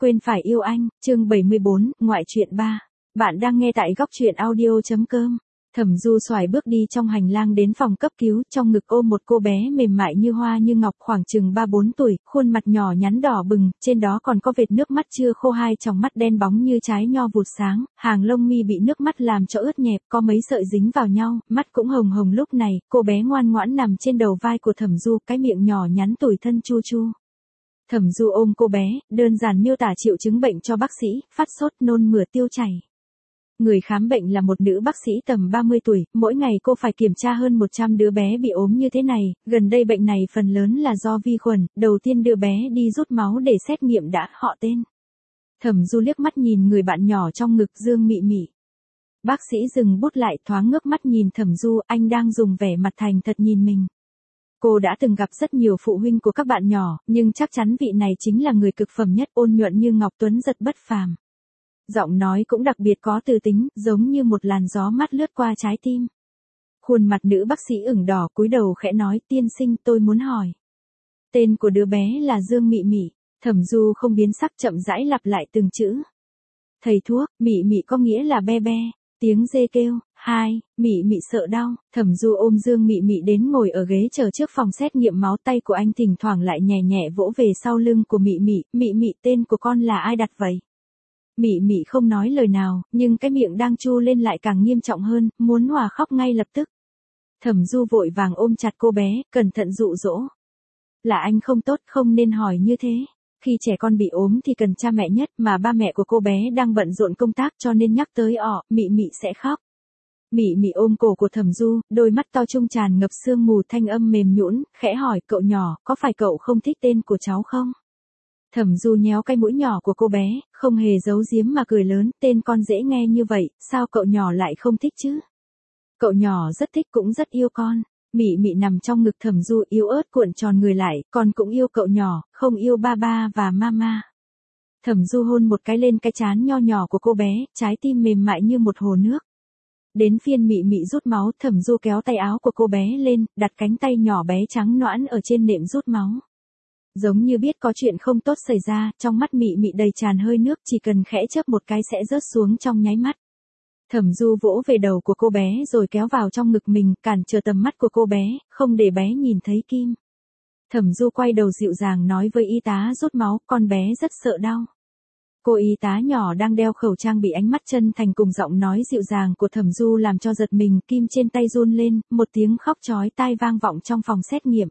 quên phải yêu anh, chương 74, ngoại truyện 3. Bạn đang nghe tại góc truyện audio.com. Thẩm Du xoài bước đi trong hành lang đến phòng cấp cứu, trong ngực ôm một cô bé mềm mại như hoa như ngọc khoảng chừng 3-4 tuổi, khuôn mặt nhỏ nhắn đỏ bừng, trên đó còn có vệt nước mắt chưa khô, hai tròng mắt đen bóng như trái nho vụt sáng, hàng lông mi bị nước mắt làm cho ướt nhẹp, có mấy sợi dính vào nhau, mắt cũng hồng hồng. Lúc này, cô bé ngoan ngoãn nằm trên đầu vai của Thẩm Du, cái miệng nhỏ nhắn tủi thân chu chu. Thẩm Du ôm cô bé, đơn giản miêu tả triệu chứng bệnh cho bác sĩ, phát sốt, nôn mửa, tiêu chảy. Người khám bệnh là một nữ bác sĩ tầm 30 tuổi, mỗi ngày cô phải kiểm tra hơn 100 đứa bé bị ốm như thế này, gần đây bệnh này phần lớn là do vi khuẩn, đầu tiên đưa bé đi rút máu để xét nghiệm đã, họ tên. Thẩm Du liếc mắt nhìn người bạn nhỏ trong ngực, Dương Mị Mị. Bác sĩ dừng bút lại, thoáng ngước mắt nhìn Thẩm Du, anh đang dùng vẻ mặt thành thật nhìn mình. Cô đã từng gặp rất nhiều phụ huynh của các bạn nhỏ, nhưng chắc chắn vị này chính là người cực phẩm nhất, ôn nhuận như ngọc, tuấn giật bất phàm. Giọng nói cũng đặc biệt có tư tính, giống như một làn gió mát lướt qua trái tim. Khuôn mặt nữ bác sĩ ửng đỏ, cúi đầu khẽ nói, tiên sinh, tôi muốn hỏi. Tên của đứa bé là Dương Mị Mị. Thẩm Du không biến sắc, chậm rãi lặp lại từng chữ. Thầy thuốc, Mị Mị có nghĩa là be be. Tiếng dê kêu, hai, Mị Mị sợ đau. Thẩm Du ôm Dương Mị Mị đến ngồi ở ghế chờ trước phòng xét nghiệm máu, tay của anh thỉnh thoảng lại nhẹ nhẹ vỗ về sau lưng của Mị Mị. Mị Mị, tên của con là ai đặt vậy? Mị Mị không nói lời nào, nhưng cái miệng đang chu lên lại càng nghiêm trọng hơn, muốn hòa khóc ngay lập tức. Thẩm Du vội vàng ôm chặt cô bé, cẩn thận dụ dỗ. Là anh không tốt, không nên hỏi như thế. Khi trẻ con bị ốm thì cần cha mẹ nhất, mà ba mẹ của cô bé đang bận rộn công tác, cho nên nhắc tới Mị Mị sẽ khóc. Mị Mị ôm cổ của Thẩm Du, đôi mắt to trung tràn ngập sương mù, thanh âm mềm nhũn, khẽ hỏi, cậu nhỏ, có phải cậu không thích tên của cháu không? Thẩm Du nhéo cái mũi nhỏ của cô bé, không hề giấu giếm mà cười lớn, tên con dễ nghe như vậy, sao cậu nhỏ lại không thích chứ? Cậu nhỏ rất thích, cũng rất yêu con. Mị Mị nằm trong ngực Thẩm Du, yếu ớt cuộn tròn người lại, con cũng yêu cậu nhỏ, không yêu ba ba và mama. Thẩm Du hôn một cái lên cái trán nho nhỏ của cô bé, trái tim mềm mại như một hồ nước. Đến phiên Mị Mị rút máu, Thẩm Du kéo tay áo của cô bé lên, đặt cánh tay nhỏ bé trắng nõn ở trên nệm rút máu. Giống như biết có chuyện không tốt xảy ra, trong mắt Mị Mị đầy tràn hơi nước, chỉ cần khẽ chớp một cái sẽ rớt xuống trong nháy mắt. Thẩm Du vỗ về đầu của cô bé rồi kéo vào trong ngực mình, cản trở tầm mắt của cô bé, không để bé nhìn thấy kim. Thẩm Du quay đầu dịu dàng nói với y tá rút máu, con bé rất sợ đau. Cô y tá nhỏ đang đeo khẩu trang bị ánh mắt chân thành cùng giọng nói dịu dàng của Thẩm Du làm cho giật mình, kim trên tay run lên, một tiếng khóc chói tai vang vọng trong phòng xét nghiệm.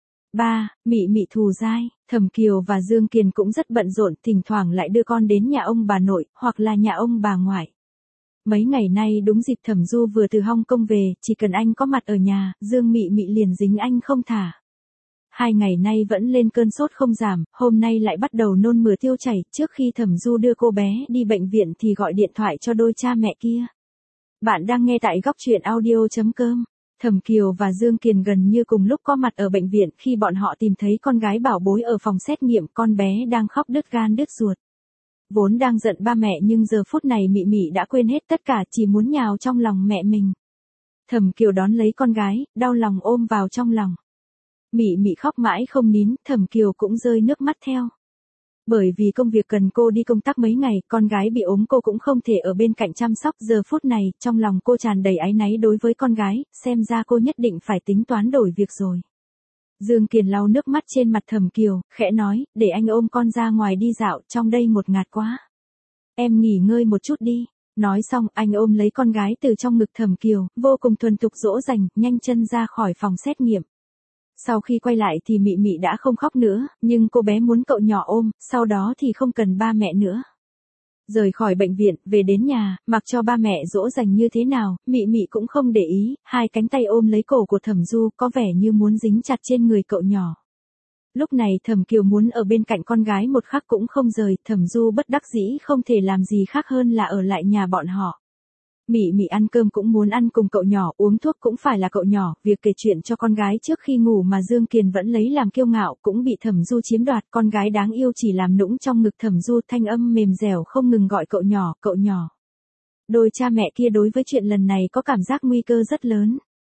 Mị Mị thù dai, Thẩm Kiều và Dương Kiền cũng rất bận rộn, thỉnh thoảng lại đưa con đến nhà ông bà nội, hoặc là nhà ông bà ngoại. Mấy ngày nay đúng dịp Thẩm Du vừa từ Hong Kong về, chỉ cần anh có mặt ở nhà, Dương Mị Mị liền dính anh không thả. 2 ngày nay vẫn lên cơn sốt không giảm, hôm nay lại bắt đầu nôn mửa tiêu chảy, trước khi Thẩm Du đưa cô bé đi bệnh viện thì gọi điện thoại cho đôi cha mẹ kia. Bạn đang nghe tại góc truyện audio.com. Thẩm Kiều và Dương Kiền gần như cùng lúc có mặt ở bệnh viện, khi bọn họ tìm thấy con gái bảo bối ở phòng xét nghiệm, con bé đang khóc đứt gan đứt ruột. Vốn đang giận ba mẹ nhưng giờ phút này Mị Mị đã quên hết tất cả, chỉ muốn nhào trong lòng mẹ mình. Thẩm Kiều đón lấy con gái, đau lòng ôm vào trong lòng. Mị Mị khóc mãi không nín, Thẩm Kiều cũng rơi nước mắt theo. Bởi vì công việc cần cô đi công tác mấy ngày, con gái bị ốm cô cũng không thể ở bên cạnh chăm sóc, giờ phút này, trong lòng cô tràn đầy áy náy đối với con gái, xem ra cô nhất định phải tính toán đổi việc rồi. Dương Kiền lau nước mắt trên mặt Thẩm Kiều, khẽ nói, để anh ôm con ra ngoài đi dạo, trong đây ngột ngạt quá. Em nghỉ ngơi một chút đi. Nói xong, anh ôm lấy con gái từ trong ngực Thẩm Kiều, vô cùng thuần thục dỗ dành, nhanh chân ra khỏi phòng xét nghiệm. Sau khi quay lại thì Mị Mị đã không khóc nữa, nhưng cô bé muốn cậu nhỏ ôm, sau đó thì không cần ba mẹ nữa. Rời khỏi bệnh viện, về đến nhà, mặc cho ba mẹ dỗ dành như thế nào, Mị Mị cũng không để ý, hai cánh tay ôm lấy cổ của Thẩm Du, có vẻ như muốn dính chặt trên người cậu nhỏ. Lúc này Thẩm Kiều muốn ở bên cạnh con gái một khắc cũng không rời, Thẩm Du bất đắc dĩ không thể làm gì khác hơn là ở lại nhà bọn họ. Mị Mị ăn cơm cũng muốn ăn cùng cậu nhỏ, uống thuốc cũng phải là cậu nhỏ, việc kể chuyện cho con gái trước khi ngủ mà Dương Kiền vẫn lấy làm kiêu ngạo cũng bị Thẩm Du chiếm đoạt, con gái đáng yêu chỉ làm nũng trong ngực Thẩm Du, thanh âm mềm dẻo không ngừng gọi cậu nhỏ, cậu nhỏ. Đôi cha mẹ kia đối với chuyện lần này có cảm giác nguy cơ rất lớn.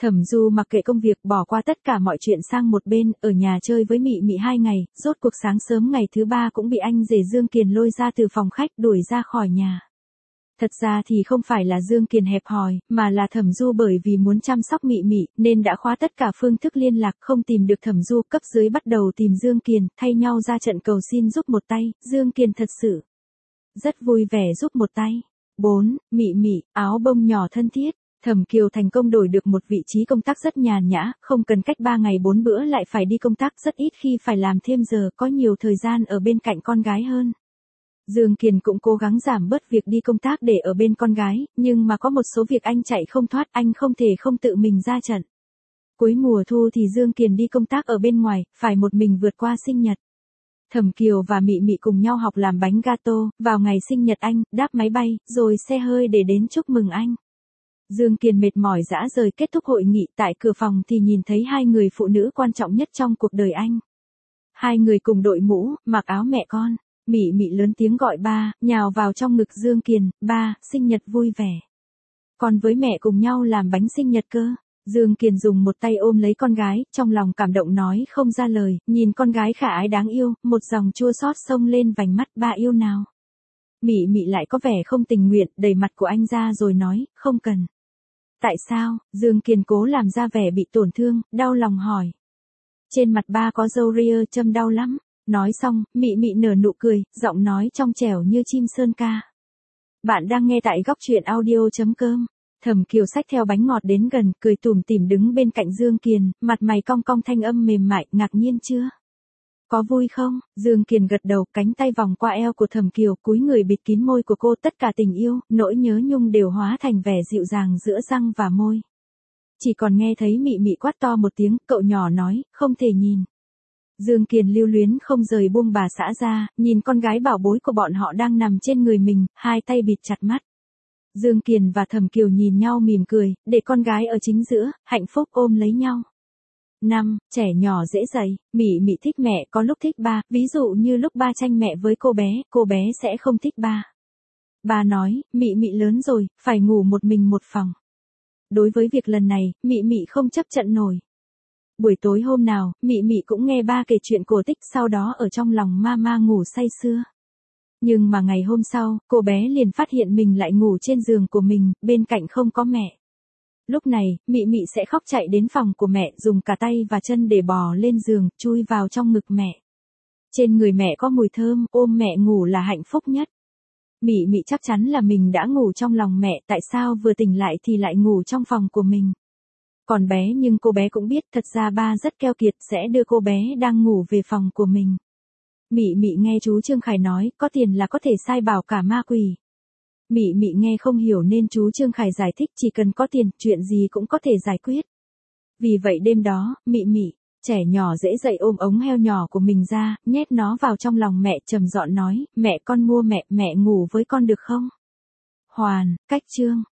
Thẩm Du mặc kệ công việc, bỏ qua tất cả mọi chuyện sang một bên, ở nhà chơi với Mị Mị 2 ngày, rốt cuộc sáng sớm ngày thứ 3 cũng bị anh rể Dương Kiền lôi ra từ phòng khách đuổi ra khỏi nhà. Thật ra thì không phải là Dương Kiền hẹp hòi, mà là Thẩm Du bởi vì muốn chăm sóc Mị Mị, nên đã khóa tất cả phương thức liên lạc, không tìm được Thẩm Du, cấp dưới bắt đầu tìm Dương Kiền, thay nhau ra trận cầu xin giúp một tay, Dương Kiền thật sự rất vui vẻ giúp một tay. 4. Mị Mị, áo bông nhỏ thân thiết. Thẩm Kiều thành công đổi được một vị trí công tác rất nhàn nhã, không cần cách 3 ngày 4 bữa lại phải đi công tác, rất ít khi phải làm thêm giờ, có nhiều thời gian ở bên cạnh con gái hơn. Dương Kiền cũng cố gắng giảm bớt việc đi công tác để ở bên con gái, nhưng mà có một số việc anh chạy không thoát, anh không thể không tự mình ra trận. Cuối mùa thu thì Dương Kiền đi công tác ở bên ngoài, phải một mình vượt qua sinh nhật. Thẩm Kiều và Mị Mị cùng nhau học làm bánh gato, vào ngày sinh nhật anh, đáp máy bay, rồi xe hơi để đến chúc mừng anh. Dương Kiền mệt mỏi rã rời, kết thúc hội nghị, tại cửa phòng thì nhìn thấy 2 người phụ nữ quan trọng nhất trong cuộc đời anh. 2 người cùng đội mũ, mặc áo mẹ con. Mị Mị lớn tiếng gọi ba, nhào vào trong ngực Dương Kiền, ba, sinh nhật vui vẻ. Con với mẹ cùng nhau làm bánh sinh nhật cơ. Dương Kiền dùng một tay ôm lấy con gái, trong lòng cảm động nói không ra lời, nhìn con gái khả ái đáng yêu, một dòng chua xót xông lên vành mắt, ba yêu nào. Mị Mị lại có vẻ không tình nguyện, đẩy mặt của anh ra rồi nói, không cần. Tại sao? Dương Kiền cố làm ra vẻ bị tổn thương, đau lòng hỏi. Trên mặt ba có râu ria, châm đau lắm. Nói xong, Mị Mị nở nụ cười, giọng nói trong trẻo như chim sơn ca. Bạn đang nghe tại góc truyện audio.com. Thẩm Kiều xách theo bánh ngọt đến gần, cười tủm tỉm đứng bên cạnh Dương Kiền, mặt mày cong cong, thanh âm mềm mại, ngạc nhiên chưa? Có vui không? Dương Kiền gật đầu, cánh tay vòng qua eo của Thẩm Kiều, cúi người bịt kín môi của cô, tất cả tình yêu, nỗi nhớ nhung đều hóa thành vẻ dịu dàng giữa răng và môi. Chỉ còn nghe thấy Mị Mị quát to một tiếng, cậu nhỏ nói, không thể nhìn. Dương Kiền lưu luyến không rời buông bà xã ra, nhìn con gái bảo bối của bọn họ đang nằm trên người mình, hai tay bịt chặt mắt. Dương Kiền và Thẩm Kiều nhìn nhau mỉm cười, để con gái ở chính giữa, hạnh phúc ôm lấy nhau. 5. Trẻ nhỏ dễ dạy, Mị Mị thích mẹ, có lúc thích ba, ví dụ như lúc ba tranh mẹ với cô bé sẽ không thích ba. Ba nói, Mị Mị lớn rồi, phải ngủ một mình một phòng. Đối với việc lần này, Mị Mị không chấp nhận nổi. Buổi tối hôm nào, Mị Mị cũng nghe ba kể chuyện cổ tích, sau đó ở trong lòng mama ngủ say sưa. Nhưng mà ngày hôm sau, cô bé liền phát hiện mình lại ngủ trên giường của mình, bên cạnh không có mẹ. Lúc này, Mị Mị sẽ khóc chạy đến phòng của mẹ, dùng cả tay và chân để bò lên giường, chui vào trong ngực mẹ. Trên người mẹ có mùi thơm, ôm mẹ ngủ là hạnh phúc nhất. Mị Mị chắc chắn là mình đã ngủ trong lòng mẹ, tại sao vừa tỉnh lại thì lại ngủ trong phòng của mình. Còn bé nhưng cô bé cũng biết thật ra ba rất keo kiệt, sẽ đưa cô bé đang ngủ về phòng của mình. Mị Mị nghe chú Trương Khải nói, có tiền là có thể sai bảo cả ma quỷ. Mị Mị nghe không hiểu nên chú Trương Khải giải thích chỉ cần có tiền, chuyện gì cũng có thể giải quyết. Vì vậy đêm đó, Mị Mị, trẻ nhỏ dễ dậy ôm ống heo nhỏ của mình ra, nhét nó vào trong lòng mẹ, trầm giọng nói, mẹ con mua mẹ ngủ với con được không? Hoàn, cách chương.